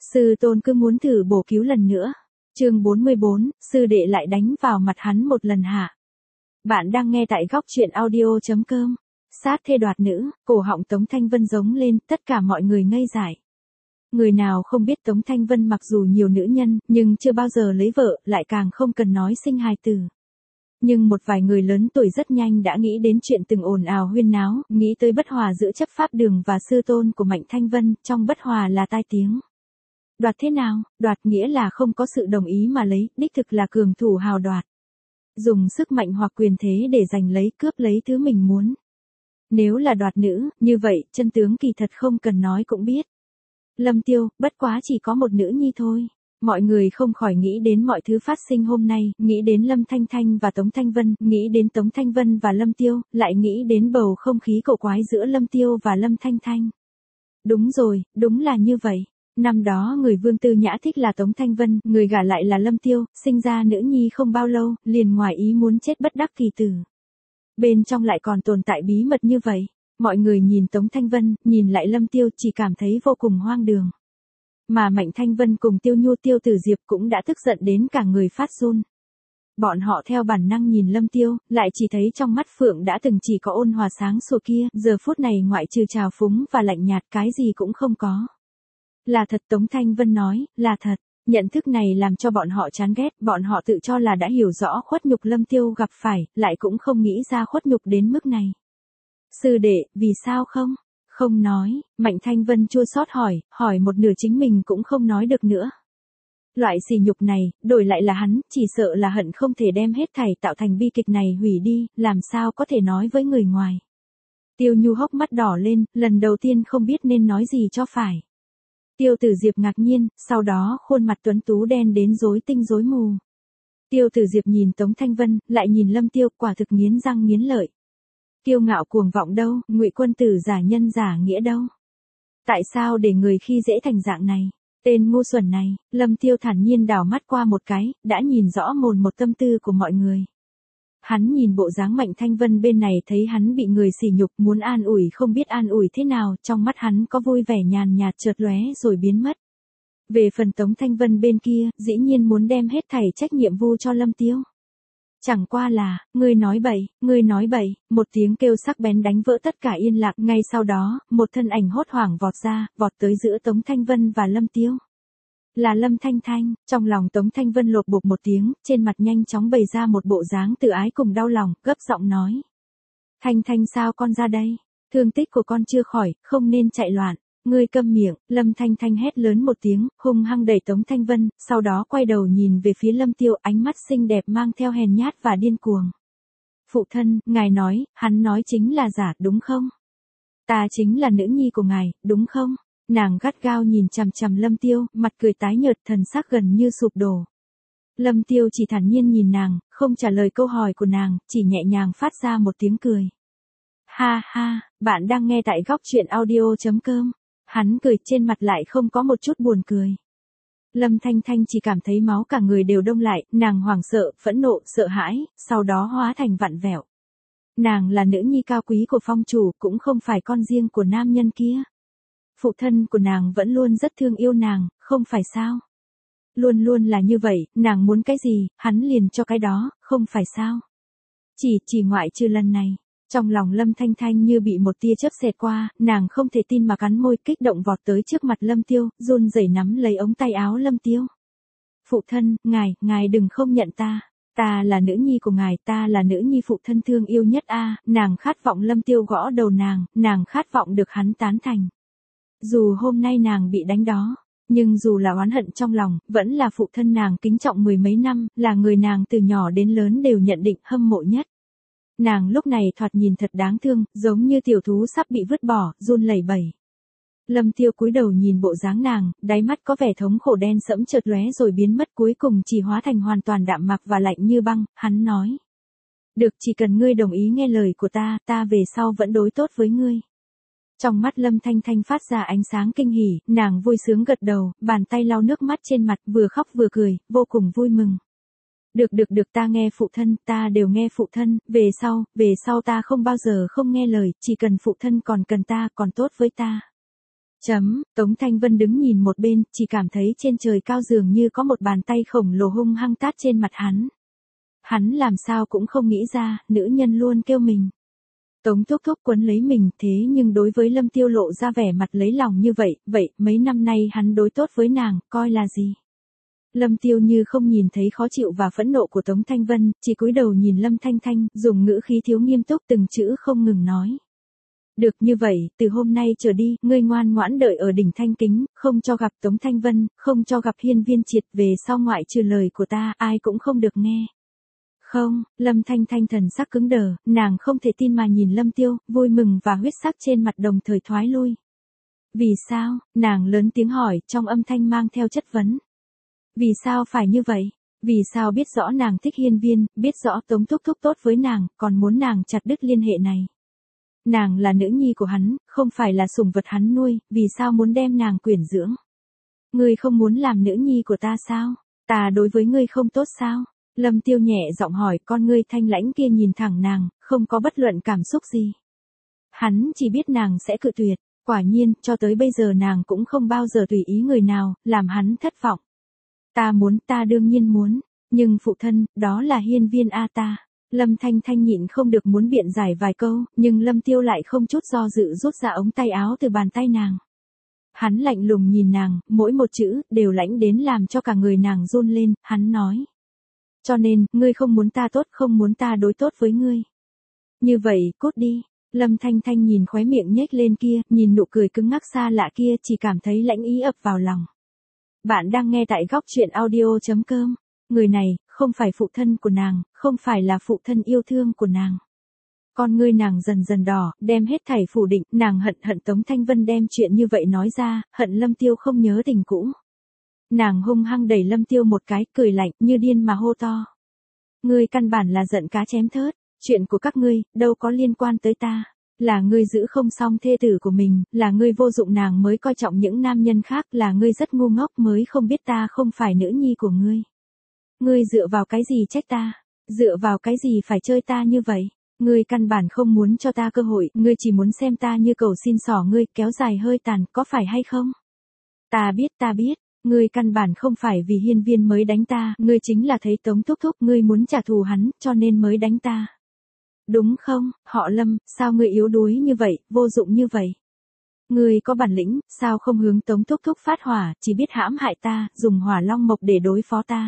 Sư tôn cứ muốn thử bổ cứu lần nữa. Chương 44, sư đệ lại đánh vào mặt hắn một lần hả? Bạn đang nghe tại góc truyện audio.com. Sát thê đoạt nữ, cổ họng Tống Thanh Vân giống lên, tất cả mọi người ngây dại. Người nào không biết Tống Thanh Vân mặc dù nhiều nữ nhân, nhưng chưa bao giờ lấy vợ, lại càng không cần nói sinh hài tử. Nhưng một vài người lớn tuổi rất nhanh đã nghĩ đến chuyện từng ồn ào huyên náo, nghĩ tới bất hòa giữa chấp pháp đường và sư tôn của Mạnh Thanh Vân, trong bất hòa là tai tiếng. Đoạt thế nào? Đoạt nghĩa là không có sự đồng ý mà lấy, đích thực là cường thủ hào đoạt. Dùng sức mạnh hoặc quyền thế để giành lấy, cướp lấy thứ mình muốn. Nếu là đoạt nữ, như vậy, chân tướng kỳ thật không cần nói cũng biết. Lâm Tiêu, bất quá chỉ có một nữ nhi thôi. Mọi người không khỏi nghĩ đến mọi thứ phát sinh hôm nay, nghĩ đến Lâm Thanh Thanh và Tống Thanh Vân, nghĩ đến Tống Thanh Vân và Lâm Tiêu, lại nghĩ đến bầu không khí cổ quái giữa Lâm Tiêu và Lâm Thanh Thanh. Đúng rồi, đúng là như vậy. Năm đó người Vương Tư Nhã thích là Tống Thanh Vân, người gả lại là Lâm Tiêu, sinh ra nữ nhi không bao lâu, liền ngoài ý muốn chết bất đắc kỳ tử. Bên trong lại còn tồn tại bí mật như vậy. Mọi người nhìn Tống Thanh Vân, nhìn lại Lâm Tiêu chỉ cảm thấy vô cùng hoang đường. Mà Mạnh Thanh Vân cùng Tiêu Nhu Tiêu Tử Diệp cũng đã tức giận đến cả người phát run. Bọn họ theo bản năng nhìn Lâm Tiêu, lại chỉ thấy trong mắt Phượng đã từng chỉ có ôn hòa sáng sủa kia, giờ phút này ngoại trừ trào phúng và lạnh nhạt cái gì cũng không có. Là thật, Tống Thanh Vân nói, là thật. Nhận thức này làm cho bọn họ chán ghét, bọn họ tự cho là đã hiểu rõ khuất nhục Lâm Tiêu gặp phải, lại cũng không nghĩ ra khuất nhục đến mức này. Sư đệ, vì sao không? Không nói, Mạnh Thanh Vân chua xót hỏi một nửa chính mình cũng không nói được nữa. Loại sỉ nhục này, đổi lại là hắn, chỉ sợ là hận không thể đem hết thảy tạo thành bi kịch này hủy đi, làm sao có thể nói với người ngoài. Tiêu Nhu hốc mắt đỏ lên, lần đầu tiên không biết nên nói gì cho phải. Tiêu Tử Diệp ngạc nhiên, sau đó khuôn mặt tuấn tú đen đến rối tinh rối mù. Tiêu Tử Diệp nhìn Tống Thanh Vân, lại nhìn Lâm Tiêu, quả thực nghiến răng nghiến lợi. Kiêu ngạo cuồng vọng đâu, ngụy quân tử giả nhân giả nghĩa đâu. Tại sao để người khi dễ thành dạng này? Tên ngu xuẩn này, Lâm Tiêu thản nhiên đảo mắt qua một cái, đã nhìn rõ mồn một tâm tư của mọi người. Hắn nhìn bộ dáng Mạnh Thanh Vân bên này thấy hắn bị người sỉ nhục muốn an ủi không biết an ủi thế nào, trong mắt hắn có vui vẻ nhàn nhạt chợt lóe rồi biến mất. Về phần Tống Thanh Vân bên kia, dĩ nhiên muốn đem hết thảy trách nhiệm vu cho Lâm Tiêu. Chẳng qua là, ngươi nói bậy, một tiếng kêu sắc bén đánh vỡ tất cả yên lặng, ngay sau đó, một thân ảnh hốt hoảng vọt ra, vọt tới giữa Tống Thanh Vân và Lâm Tiêu. Là Lâm Thanh Thanh, trong lòng Tống Thanh Vân lột bột một tiếng, trên mặt nhanh chóng bày ra một bộ dáng tự ái cùng đau lòng, gấp giọng nói. Thanh Thanh sao con ra đây? Thương tích của con chưa khỏi, không nên chạy loạn. Ngươi câm miệng, Lâm Thanh Thanh hét lớn một tiếng, hung hăng đẩy Tống Thanh Vân, sau đó quay đầu nhìn về phía Lâm Tiêu, ánh mắt xinh đẹp mang theo hèn nhát và điên cuồng. Phụ thân, ngài nói, hắn nói chính là giả, đúng không? Ta chính là nữ nhi của ngài, đúng không? Nàng gắt gao nhìn chằm chằm Lâm Tiêu, mặt cười tái nhợt, thần sắc gần như sụp đổ. Lâm Tiêu chỉ thản nhiên nhìn nàng, không trả lời câu hỏi của nàng, chỉ nhẹ nhàng phát ra một tiếng cười. Ha ha, bạn đang nghe tại góc truyện audio.com. Hắn cười trên mặt lại không có một chút buồn cười. Lâm Thanh Thanh chỉ cảm thấy máu cả người đều đông lại, nàng hoảng sợ, phẫn nộ, sợ hãi, sau đó hóa thành vặn vẹo. Nàng là nữ nhi cao quý của phong chủ, cũng không phải con riêng của nam nhân kia. Phụ thân của nàng vẫn luôn rất thương yêu nàng, không phải sao? Luôn luôn là như vậy, nàng muốn cái gì, hắn liền cho cái đó, không phải sao? Chỉ ngoại trừ lần này. Trong lòng Lâm Thanh Thanh như bị một tia chớp xẹt qua, nàng không thể tin mà cắn môi, kích động vọt tới trước mặt Lâm Tiêu, run rẩy nắm lấy ống tay áo Lâm Tiêu. Phụ thân, ngài đừng không nhận ta. Ta là nữ nhi của ngài, ta là nữ nhi phụ thân thương yêu nhất a. Nàng khát vọng Lâm Tiêu gõ đầu nàng khát vọng được hắn tán thành. Dù hôm nay nàng bị đánh đó, nhưng dù là oán hận trong lòng, vẫn là phụ thân nàng kính trọng mười mấy năm, là người nàng từ nhỏ đến lớn đều nhận định hâm mộ nhất. Nàng lúc này thoạt nhìn thật đáng thương, giống như tiểu thú sắp bị vứt bỏ, run lẩy bẩy. Lâm Tiêu cúi đầu nhìn bộ dáng nàng, đáy mắt có vẻ thống khổ đen sẫm chợt lóe rồi biến mất, cuối cùng chỉ hóa thành hoàn toàn đạm mạc và lạnh như băng, hắn nói. Được, chỉ cần ngươi đồng ý nghe lời của ta về sau vẫn đối tốt với ngươi. Trong mắt Lâm Thanh Thanh phát ra ánh sáng kinh hỉ, nàng vui sướng gật đầu, bàn tay lau nước mắt trên mặt, vừa khóc vừa cười, vô cùng vui mừng. Được ta nghe phụ thân, ta đều nghe phụ thân, về sau ta không bao giờ không nghe lời, chỉ cần phụ thân còn cần ta, còn tốt với ta. Tống Thanh Vân đứng nhìn một bên, chỉ cảm thấy trên trời cao dường như có một bàn tay khổng lồ hung hăng tát trên mặt hắn. Hắn làm sao cũng không nghĩ ra, nữ nhân luôn kêu mình. Tống Thúc Thúc quấn lấy mình, thế nhưng đối với Lâm Tiêu lộ ra vẻ mặt lấy lòng như vậy, mấy năm nay hắn đối tốt với nàng, coi là gì? Lâm Tiêu như không nhìn thấy khó chịu và phẫn nộ của Tống Thanh Vân, chỉ cúi đầu nhìn Lâm Thanh Thanh, dùng ngữ khí thiếu nghiêm túc từng chữ không ngừng nói. Được như vậy, từ hôm nay trở đi, ngươi ngoan ngoãn đợi ở đỉnh Thanh Kính, không cho gặp Tống Thanh Vân, không cho gặp Hiên Viên Triệt, về sau ngoại trừ lời của ta, ai cũng không được nghe. Không, Lâm Thanh Thanh thần sắc cứng đờ, nàng không thể tin mà nhìn Lâm Tiêu, vui mừng và huyết sắc trên mặt đồng thời thoái lui. Vì sao? Nàng lớn tiếng hỏi, trong âm thanh mang theo chất vấn. Vì sao phải như vậy? Vì sao biết rõ nàng thích Hiên Viên, biết rõ Tống Thúc Thúc tốt với nàng, còn muốn nàng chặt đứt liên hệ này? Nàng là nữ nhi của hắn, không phải là sủng vật hắn nuôi, vì sao muốn đem nàng quyển dưỡng? Ngươi không muốn làm nữ nhi của ta sao? Ta đối với ngươi không tốt sao? Lâm Tiêu nhẹ giọng hỏi, con ngươi thanh lãnh kia nhìn thẳng nàng, không có bất luận cảm xúc gì. Hắn chỉ biết nàng sẽ cự tuyệt, quả nhiên, cho tới bây giờ nàng cũng không bao giờ tùy ý người nào, làm hắn thất vọng. Ta đương nhiên muốn, nhưng phụ thân, đó là Hiên Viên a ta. Lâm Thanh Thanh nhịn không được muốn biện giải vài câu, nhưng Lâm Tiêu lại không chút do dự rút ra ống tay áo từ bàn tay nàng. Hắn lạnh lùng nhìn nàng, mỗi một chữ, đều lãnh đến làm cho cả người nàng run lên, hắn nói. Cho nên, ngươi không muốn ta tốt, không muốn ta đối tốt với ngươi. Như vậy, cút đi. Lâm Thanh Thanh nhìn khóe miệng nhếch lên kia, nhìn nụ cười cứng ngắc xa lạ kia, chỉ cảm thấy lãnh ý ập vào lòng. Bạn đang nghe tại góc truyện audio.com. Người này, không phải phụ thân của nàng, không phải là phụ thân yêu thương của nàng. Con ngươi nàng dần dần đỏ, đem hết thảy phủ định, nàng hận Tống Thanh Vân đem chuyện như vậy nói ra, hận Lâm Tiêu không nhớ tình cũ. Nàng hung hăng đẩy Lâm Tiêu một cái, cười lạnh, như điên mà hô to. Ngươi căn bản là giận cá chém thớt, chuyện của các ngươi, đâu có liên quan tới ta. Là ngươi giữ không xong thê tử của mình, là ngươi vô dụng nàng mới coi trọng những nam nhân khác, là ngươi rất ngu ngốc mới không biết ta không phải nữ nhi của ngươi. Ngươi dựa vào cái gì trách ta? Dựa vào cái gì phải chơi ta như vậy? Ngươi căn bản không muốn cho ta cơ hội, ngươi chỉ muốn xem ta như cầu xin xỏ ngươi, kéo dài hơi tàn, có phải hay không? Ta biết, ngươi căn bản không phải vì Hiên Viên mới đánh ta, ngươi chính là thấy Tống Thúc Thúc, ngươi muốn trả thù hắn, cho nên mới đánh ta. Đúng không, họ Lâm, sao ngươi yếu đuối như vậy, vô dụng như vậy? Ngươi có bản lĩnh, sao không hướng Tống Thúc Thúc phát hỏa, chỉ biết hãm hại ta, dùng hỏa long mộc để đối phó ta.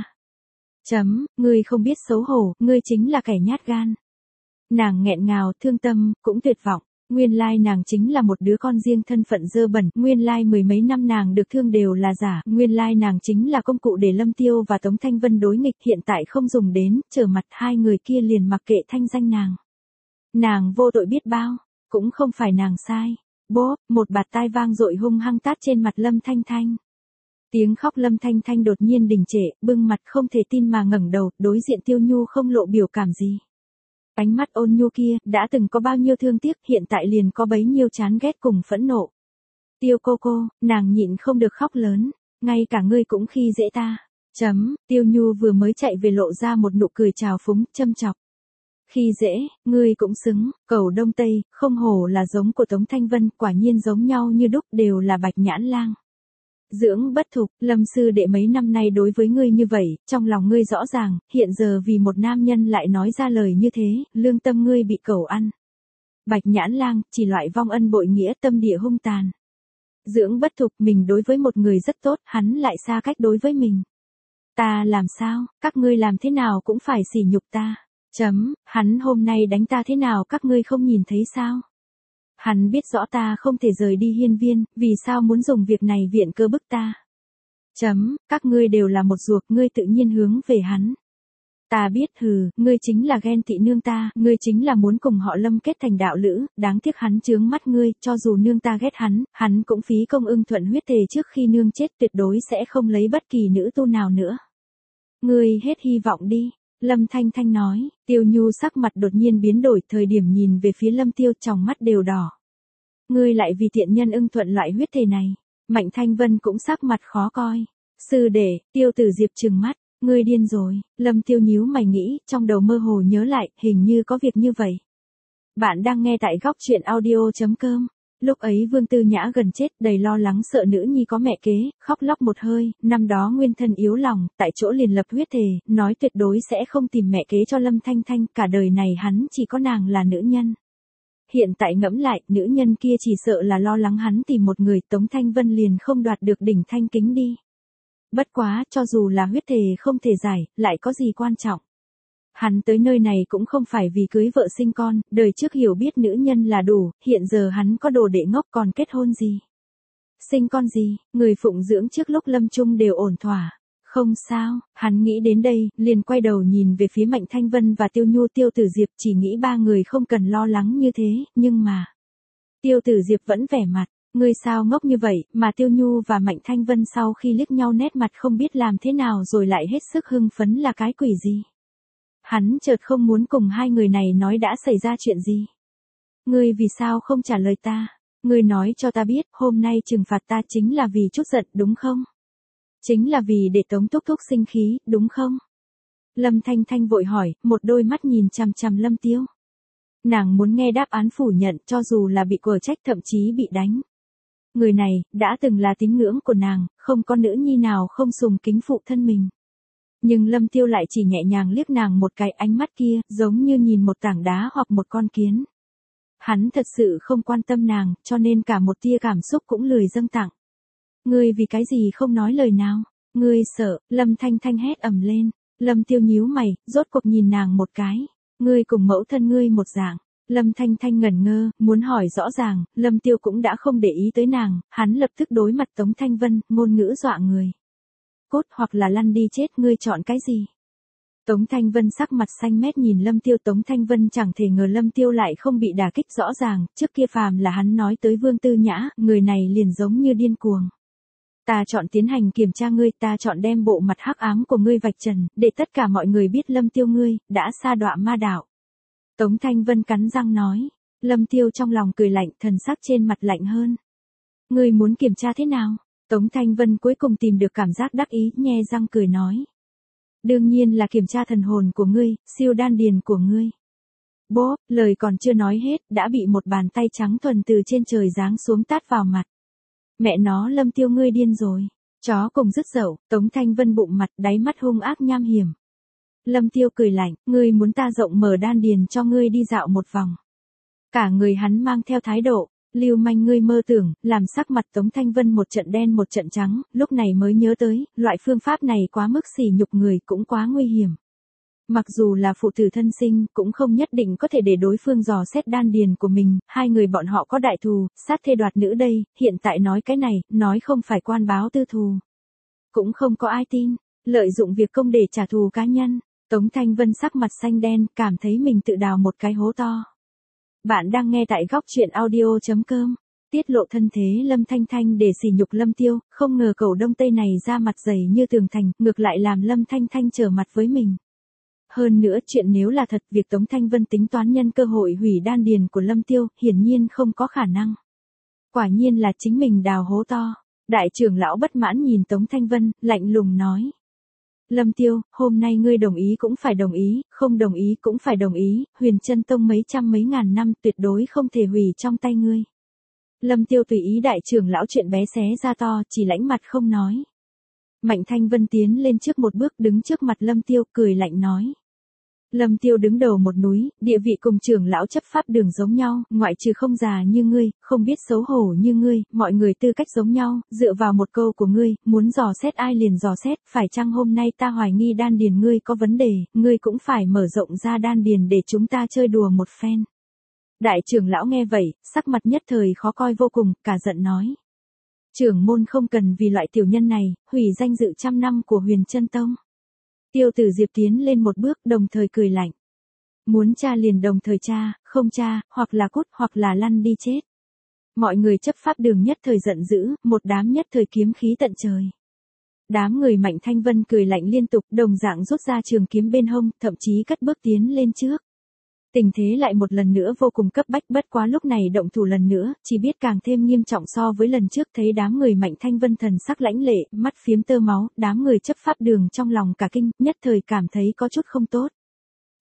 Ngươi không biết xấu hổ, ngươi chính là kẻ nhát gan. Nàng nghẹn ngào, thương tâm, cũng tuyệt vọng. Nguyên lai nàng chính là một đứa con riêng thân phận dơ bẩn, nguyên lai mười mấy năm nàng được thương đều là giả, nguyên lai nàng chính là công cụ để Lâm Tiêu và Tống Thanh Vân đối nghịch, hiện tại không dùng đến, trở mặt hai người kia liền mặc kệ thanh danh nàng. Nàng vô tội biết bao, cũng không phải nàng sai. Bốp, một bạt tai vang dội hung hăng tát trên mặt Lâm Thanh Thanh. Tiếng khóc Lâm Thanh Thanh đột nhiên đình trệ, bưng mặt không thể tin mà ngẩng đầu, đối diện Tiêu Nhu không lộ biểu cảm gì. Ánh mắt ôn nhu kia, đã từng có bao nhiêu thương tiếc, hiện tại liền có bấy nhiêu chán ghét cùng phẫn nộ. Tiêu cô, nàng nhịn không được khóc lớn, ngay cả ngươi cũng khi dễ ta. Tiêu Nhu vừa mới chạy về lộ ra một nụ cười trào phúng, châm chọc. Khi dễ, ngươi cũng xứng, cầu Đông Tây, không hổ là giống của Tống Thanh Vân, quả nhiên giống nhau như đúc, đều là bạch nhãn lang. Dưỡng bất thục, Lâm sư đệ mấy năm nay đối với ngươi như vậy, trong lòng ngươi rõ ràng, hiện giờ vì một nam nhân lại nói ra lời như thế, lương tâm ngươi bị cẩu ăn. Bạch nhãn lang, chỉ loại vong ân bội nghĩa, tâm địa hung tàn. Dưỡng bất thục, mình đối với một người rất tốt, hắn lại xa cách đối với mình. Ta làm sao, các ngươi làm thế nào cũng phải sỉ nhục ta. Hắn hôm nay đánh ta thế nào các ngươi không nhìn thấy sao? Hắn biết rõ ta không thể rời đi Hiên Viên, vì sao muốn dùng việc này viện cơ bức ta? Các ngươi đều là một ruột, ngươi tự nhiên hướng về hắn. Ta biết, ngươi chính là ghen tị nương ta, ngươi chính là muốn cùng họ Lâm kết thành đạo lữ, đáng tiếc hắn chướng mắt ngươi, cho dù nương ta ghét hắn cũng phí công ưng thuận huyết thề trước khi nương chết tuyệt đối sẽ không lấy bất kỳ nữ tu nào nữa. Ngươi hết hy vọng đi. Lâm Thanh Thanh nói, Tiêu Nhu sắc mặt đột nhiên biến đổi, thời điểm nhìn về phía Lâm Tiêu tròng mắt đều đỏ. Ngươi lại vì tiện nhân ưng thuận loại huyết thể này. Mạnh Thanh Vân cũng sắc mặt khó coi. Sư đệ, Tiêu Tử Diệp trừng mắt, ngươi điên rồi. Lâm Tiêu nhíu mày nghĩ, trong đầu mơ hồ nhớ lại, hình như có việc như vậy. Bạn đang nghe tại góc truyện audio.com. Lúc ấy Vương Tư Nhã gần chết, đầy lo lắng sợ nữ nhi có mẹ kế, khóc lóc một hơi, năm đó nguyên thân yếu lòng, tại chỗ liền lập huyết thề, nói tuyệt đối sẽ không tìm mẹ kế cho Lâm Thanh Thanh, cả đời này hắn chỉ có nàng là nữ nhân. Hiện tại ngẫm lại, nữ nhân kia chỉ sợ là lo lắng hắn tìm một người, Tống Thanh Vân liền không đoạt được đỉnh thanh kính đi. Bất quá, cho dù là huyết thề không thể giải, lại có gì quan trọng. Hắn tới nơi này cũng không phải vì cưới vợ sinh con, đời trước hiểu biết nữ nhân là đủ, hiện giờ hắn có đồ đệ ngốc còn kết hôn gì. Sinh con gì, người phụng dưỡng trước lúc lâm chung đều ổn thỏa. Không sao, hắn nghĩ đến đây, liền quay đầu nhìn về phía Mạnh Thanh Vân và Tiêu Nhu Tiêu Tử Diệp, chỉ nghĩ ba người không cần lo lắng như thế, nhưng mà. Tiêu Tử Diệp vẫn vẻ mặt, ngươi sao ngốc như vậy, mà Tiêu Nhu và Mạnh Thanh Vân sau khi liếc nhau nét mặt không biết làm thế nào rồi lại hết sức hưng phấn là cái quỷ gì. Hắn chợt không muốn cùng hai người này nói đã xảy ra chuyện gì. Ngươi vì sao không trả lời ta? Ngươi nói cho ta biết, hôm nay trừng phạt ta chính là vì chút giận, đúng không? Chính là vì để Tống Thúc Thúc sinh khí, đúng không? Lâm Thanh Thanh vội hỏi, một đôi mắt nhìn chằm chằm Lâm Tiêu. Nàng muốn nghe đáp án phủ nhận, cho dù là bị quở trách thậm chí bị đánh. Người này, đã từng là tín ngưỡng của nàng, không có nữ nhi nào không sùng kính phụ thân mình. Nhưng Lâm Tiêu lại chỉ nhẹ nhàng liếc nàng một cái, ánh mắt kia, giống như nhìn một tảng đá hoặc một con kiến. Hắn thật sự không quan tâm nàng, cho nên cả một tia cảm xúc cũng lười dâng tặng. Ngươi vì cái gì không nói lời nào? Ngươi sợ, Lâm Thanh Thanh hét ầm lên. Lâm Tiêu nhíu mày, rốt cuộc nhìn nàng một cái. Ngươi cùng mẫu thân ngươi một dạng. Lâm Thanh Thanh ngẩn ngơ, muốn hỏi rõ ràng, Lâm Tiêu cũng đã không để ý tới nàng, hắn lập tức đối mặt Tống Thanh Vân, ngôn ngữ dọa người. Cốt hoặc là lăn đi chết, ngươi chọn cái gì? Tống Thanh Vân sắc mặt xanh mét nhìn Lâm Tiêu. Tống Thanh Vân chẳng thể ngờ Lâm Tiêu lại không bị đả kích rõ ràng, trước kia phàm là hắn nói tới Vương Tư Nhã, người này liền giống như điên cuồng. Ta chọn tiến hành kiểm tra ngươi, ta chọn đem bộ mặt hắc ám của ngươi vạch trần, để tất cả mọi người biết Lâm Tiêu ngươi, đã sa đọa ma đạo. Tống Thanh Vân cắn răng nói. Lâm Tiêu trong lòng cười lạnh, thần sắc trên mặt lạnh hơn. Ngươi muốn kiểm tra thế nào? Tống Thanh Vân cuối cùng tìm được cảm giác đắc ý, nhe răng cười nói. Đương nhiên là kiểm tra thần hồn của ngươi, siêu đan điền của ngươi. Bố, lời còn chưa nói hết, đã bị một bàn tay trắng thuần từ trên trời giáng xuống tát vào mặt. Mẹ nó, Lâm Tiêu ngươi điên rồi. Chó cùng dứt dậu, Tống Thanh Vân bụng mặt, đáy mắt hung ác nham hiểm. Lâm Tiêu cười lạnh, ngươi muốn ta rộng mở đan điền cho ngươi đi dạo một vòng. Cả người hắn mang theo thái độ, lưu manh ngươi mơ tưởng, làm sắc mặt Tống Thanh Vân một trận đen một trận trắng, lúc này mới nhớ tới, loại phương pháp này quá mức sỉ nhục người, cũng quá nguy hiểm. Mặc dù là phụ tử thân sinh, cũng không nhất định có thể để đối phương dò xét đan điền của mình, hai người bọn họ có đại thù, sát thê đoạt nữ đây, hiện tại nói cái này, nói không phải quan báo tư thù. Cũng không có ai tin, lợi dụng việc công để trả thù cá nhân. Tống Thanh Vân sắc mặt xanh đen, cảm thấy mình tự đào một cái hố to. Bạn đang nghe tại góc truyện audio.com. Tiết lộ thân thế Lâm Thanh Thanh để sỉ nhục Lâm Tiêu, không ngờ cẩu Đông Tây này ra mặt dày như tường thành, ngược lại làm Lâm Thanh Thanh trở mặt với mình. Hơn nữa, chuyện nếu là thật, việc Tống Thanh Vân tính toán nhân cơ hội hủy đan điền của Lâm Tiêu, hiển nhiên không có khả năng. Quả nhiên là chính mình đào hố to. Đại trưởng lão bất mãn nhìn Tống Thanh Vân, lạnh lùng nói. Lâm Tiêu, hôm nay ngươi đồng ý cũng phải đồng ý, không đồng ý cũng phải đồng ý, Huyền Chân Tông mấy trăm mấy ngàn năm tuyệt đối không thể hủy trong tay ngươi. Lâm Tiêu tùy ý đại trưởng lão chuyện bé xé ra to, chỉ lãnh mặt không nói. Mạnh Thanh Vân tiến lên trước một bước đứng trước mặt Lâm Tiêu, cười lạnh nói. Lâm Tiêu đứng đầu một núi, địa vị cùng trưởng lão chấp pháp đường giống nhau, ngoại trừ không già như ngươi, không biết xấu hổ như ngươi, mọi người tư cách giống nhau, dựa vào một câu của ngươi, muốn dò xét ai liền dò xét, phải chăng hôm nay ta hoài nghi đan điền ngươi có vấn đề, ngươi cũng phải mở rộng ra đan điền để chúng ta chơi đùa một phen. Đại trưởng lão nghe vậy, sắc mặt nhất thời khó coi vô cùng, cả giận nói. Trưởng môn không cần vì loại tiểu nhân này, hủy danh dự trăm năm của Huyền Chân Tông. Tiêu Tử Diệp tiến lên một bước, đồng thời cười lạnh. Muốn tra liền đồng thời tra, không tra, hoặc là cút hoặc là lăn đi chết. Mọi người chấp pháp đường nhất thời giận dữ, một đám nhất thời kiếm khí tận trời. Đám người Mạnh Thanh Vân cười lạnh liên tục, đồng dạng rút ra trường kiếm bên hông, thậm chí cất bước tiến lên trước. Tình thế lại một lần nữa vô cùng cấp bách, bất quá lúc này động thủ lần nữa, chỉ biết càng thêm nghiêm trọng so với lần trước. Thấy đám người Mạnh Thanh Vân thần sắc lãnh lệ, mắt phiếm tơ máu, đám người chấp pháp đường trong lòng cả kinh, nhất thời cảm thấy có chút không tốt.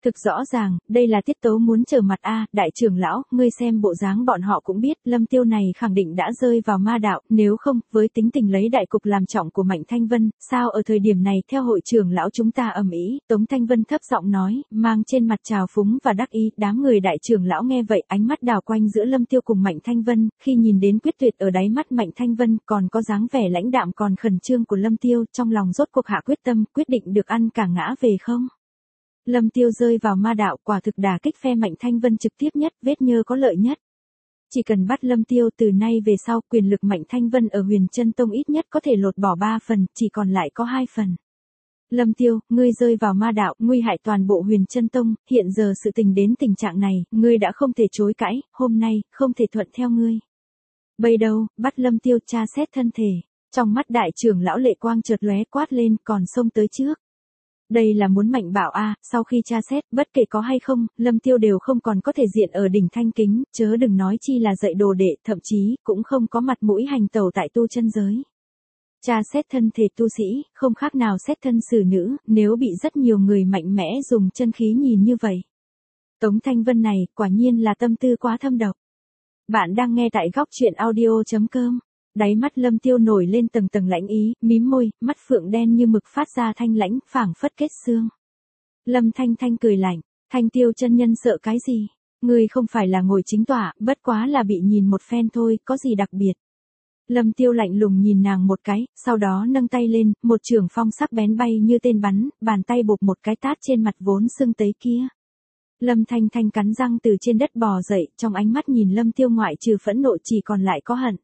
Thực rõ ràng, đây là tiết tấu muốn trở mặt a, đại trưởng lão, ngươi xem bộ dáng bọn họ cũng biết, Lâm Tiêu này khẳng định đã rơi vào ma đạo, nếu không, với tính tình lấy đại cục làm trọng của Mạnh Thanh Vân, sao ở thời điểm này theo hội trưởng lão chúng ta ầm ĩ, Tống Thanh Vân thấp giọng nói, mang trên mặt trào phúng và đắc ý, đám người đại trưởng lão nghe vậy, ánh mắt đảo quanh giữa Lâm Tiêu cùng Mạnh Thanh Vân, khi nhìn đến quyết tuyệt ở đáy mắt Mạnh Thanh Vân, còn có dáng vẻ lãnh đạm còn khẩn trương của Lâm Tiêu, trong lòng rốt cuộc hạ quyết tâm, quyết định được ăn cả ngã về không. Lâm Tiêu rơi vào ma đạo, quả thực đả kích phe Mạnh Thanh Vân trực tiếp nhất, vết nhơ có lợi nhất. Chỉ cần bắt Lâm Tiêu từ nay về sau, quyền lực Mạnh Thanh Vân ở Huyền Chân Tông ít nhất có thể lột bỏ 3 phần, chỉ còn lại có 2 phần. Lâm Tiêu, ngươi rơi vào ma đạo, nguy hại toàn bộ Huyền Chân Tông, hiện giờ sự tình đến tình trạng này, ngươi đã không thể chối cãi, hôm nay, không thể thuận theo ngươi. Bây đâu, bắt Lâm Tiêu tra xét thân thể, trong mắt đại trưởng lão lệ quang chợt lóe quát lên, còn xông tới trước. Đây là muốn mạnh bạo a, sau khi tra xét, bất kể có hay không, Lâm Tiêu đều không còn có thể diện ở đỉnh thanh kính, chớ đừng nói chi là dạy đồ đệ, thậm chí, cũng không có mặt mũi hành tẩu tại tu chân giới. Tra xét thân thể tu sĩ, không khác nào xét thân xử nữ, nếu bị rất nhiều người mạnh mẽ dùng chân khí nhìn như vậy. Tống Thanh Vân này, quả nhiên là tâm tư quá thâm độc. Bạn đang nghe tại góc truyện audio.com. Đáy mắt Lâm Tiêu nổi lên tầng tầng lãnh ý, mím môi, mắt phượng đen như mực phát ra thanh lãnh, phảng phất kết xương. Lâm Thanh Thanh cười lạnh, Thanh Tiêu chân nhân sợ cái gì? Ngươi không phải là ngồi chính tọa, bất quá là bị nhìn một phen thôi, có gì đặc biệt. Lâm Tiêu lạnh lùng nhìn nàng một cái, sau đó nâng tay lên, một trường phong sắc bén bay như tên bắn, bàn tay bộp một cái tát trên mặt vốn sưng tấy kia. Lâm Thanh Thanh cắn răng từ trên đất bò dậy, trong ánh mắt nhìn Lâm Tiêu ngoại trừ phẫn nộ chỉ còn lại có hận.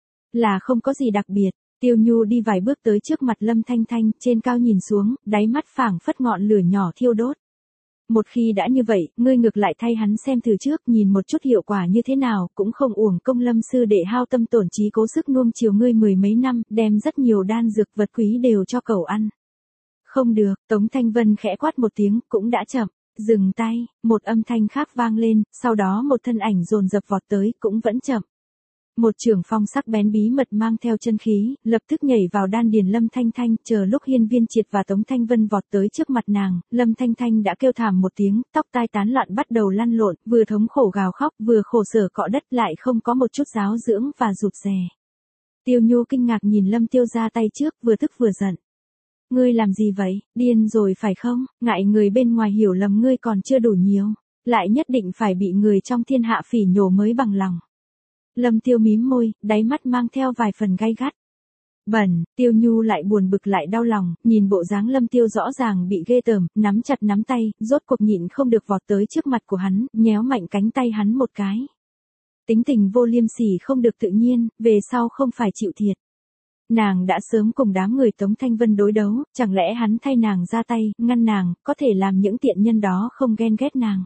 Là không có gì đặc biệt, Tiêu Nhu đi vài bước tới trước mặt Lâm Thanh Thanh, trên cao nhìn xuống, đáy mắt phảng phất ngọn lửa nhỏ thiêu đốt. Một khi đã như vậy, ngươi ngược lại thay hắn xem từ trước, nhìn một chút hiệu quả như thế nào, cũng không uổng công Lâm sư đệ hao tâm tổn trí cố sức nuông chiều ngươi 10 mấy năm, đem rất nhiều đan dược vật quý đều cho cậu ăn. Không được, Tống Thanh Vân khẽ quát một tiếng, cũng đã chậm, dừng tay, một âm thanh khác vang lên, sau đó một thân ảnh dồn dập vọt tới, cũng vẫn chậm. Một trường phong sắc bén bí mật mang theo chân khí, lập tức nhảy vào đan điền Lâm Thanh Thanh, chờ lúc Hiên Viên Triệt và Tống Thanh Vân vọt tới trước mặt nàng, Lâm Thanh Thanh đã kêu thảm một tiếng, tóc tai tán loạn bắt đầu lăn lộn, vừa thống khổ gào khóc, vừa khổ sở cọ đất lại không có một chút giáo dưỡng và rụt rè. Tiêu Nhu kinh ngạc nhìn Lâm Tiêu ra tay trước, vừa tức vừa giận. Ngươi làm gì vậy, điên rồi phải không, ngại người bên ngoài hiểu lầm ngươi còn chưa đủ nhiều, lại nhất định phải bị người trong thiên hạ phỉ nhổ mới bằng lòng. Lâm Tiêu mím môi, đáy mắt mang theo vài phần gay gắt. Bẩn, Tiêu Nhu lại buồn bực lại đau lòng, nhìn bộ dáng Lâm Tiêu rõ ràng bị ghê tởm, nắm chặt nắm tay, rốt cuộc nhịn không được vọt tới trước mặt của hắn, nhéo mạnh cánh tay hắn một cái. Tính tình vô liêm sỉ không được tự nhiên, về sau không phải chịu thiệt. Nàng đã sớm cùng đám người Tống Thanh Vân đối đấu, chẳng lẽ hắn thay nàng ra tay, ngăn nàng, có thể làm những tiện nhân đó không ghen ghét nàng.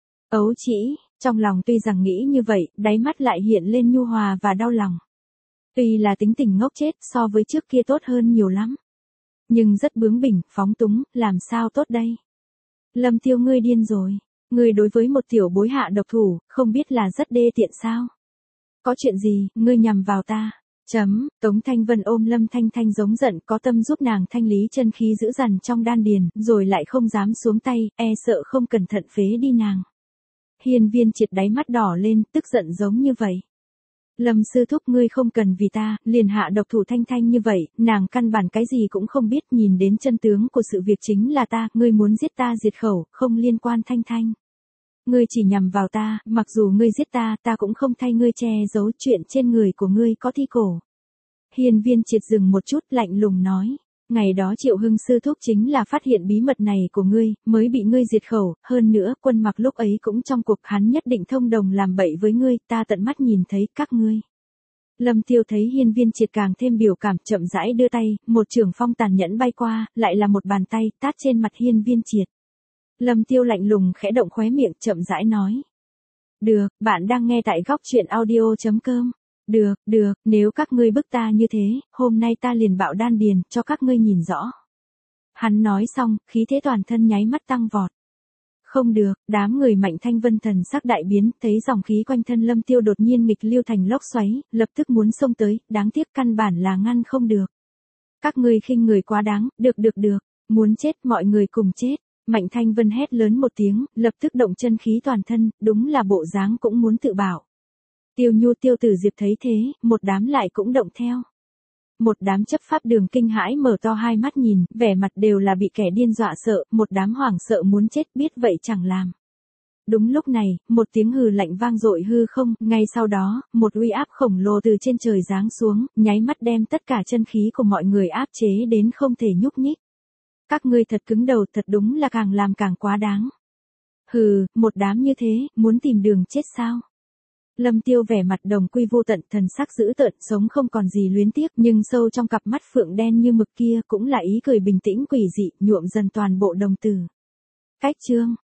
Ấu chỉ, trong lòng tuy rằng nghĩ như vậy, đáy mắt lại hiện lên nhu hòa và đau lòng. Tuy là tính tình ngốc chết so với trước kia tốt hơn nhiều lắm. Nhưng rất bướng bỉnh, phóng túng, làm sao tốt đây? Lâm Tiêu ngươi điên rồi. Ngươi đối với một tiểu bối hạ độc thủ, không biết là rất đê tiện sao? Có chuyện gì, ngươi nhằm vào ta? Tống Thanh Vân ôm Lâm Thanh Thanh giống giận, có tâm giúp nàng thanh lý chân khí giữ dằn trong đan điền, rồi lại không dám xuống tay, e sợ không cẩn thận phế đi nàng. Hiên Viên Triệt đáy mắt đỏ lên, tức giận giống như vậy. Lâm sư thúc ngươi không cần vì ta, liền hạ độc thủ Thanh Thanh như vậy, nàng căn bản cái gì cũng không biết, nhìn đến chân tướng của sự việc chính là ta, ngươi muốn giết ta diệt khẩu, không liên quan Thanh Thanh. Ngươi chỉ nhằm vào ta, mặc dù ngươi giết ta, ta cũng không thay ngươi che giấu chuyện trên người của ngươi có thi cổ. Hiên Viên Triệt dừng một chút lạnh lùng nói. Ngày đó Triệu Hưng sư thúc chính là phát hiện bí mật này của ngươi, mới bị ngươi diệt khẩu, hơn nữa, Quân Mặc lúc ấy cũng trong cuộc, hắn nhất định thông đồng làm bậy với ngươi, ta tận mắt nhìn thấy các ngươi. Lâm Tiêu thấy Hiên Viên Triệt càng thêm biểu cảm, chậm rãi đưa tay, một trường phong tàn nhẫn bay qua, lại là một bàn tay, tát trên mặt Hiên Viên Triệt. Lâm Tiêu lạnh lùng khẽ động khóe miệng, chậm rãi nói. Được, bạn đang nghe tại góc truyện audio.com. Được, nếu các ngươi bức ta như thế, hôm nay ta liền bạo đan điền, cho các ngươi nhìn rõ. Hắn nói xong, khí thế toàn thân nháy mắt tăng vọt. Không được, đám người Mạnh Thanh Vân thần sắc đại biến, thấy dòng khí quanh thân Lâm Tiêu đột nhiên nghịch lưu thành lốc xoáy, lập tức muốn xông tới, đáng tiếc căn bản là ngăn không được. Các ngươi khinh người quá đáng, được, muốn chết mọi người cùng chết. Mạnh Thanh Vân hét lớn một tiếng, lập tức động chân khí toàn thân, đúng là bộ dáng cũng muốn tự bảo. Tiêu Nhu Tiêu Tử Diệp thấy thế, một đám lại cũng động theo. Một đám chấp pháp đường kinh hãi mở to hai mắt nhìn, vẻ mặt đều là bị kẻ điên dọa sợ, một đám hoảng sợ muốn chết biết vậy chẳng làm. Đúng lúc này, một tiếng hừ lạnh vang dội hư không, ngay sau đó, một uy áp khổng lồ từ trên trời giáng xuống, nháy mắt đem tất cả chân khí của mọi người áp chế đến không thể nhúc nhích. Các ngươi thật cứng đầu, thật đúng là càng làm càng quá đáng. Hừ, một đám như thế, muốn tìm đường chết sao? Lâm Tiêu vẻ mặt đồng quy vô tận, thần sắc dữ tợn, sống không còn gì luyến tiếc, nhưng sâu trong cặp mắt phượng đen như mực kia cũng là ý cười bình tĩnh quỷ dị, nhuộm dần toàn bộ đồng tử. Cách chương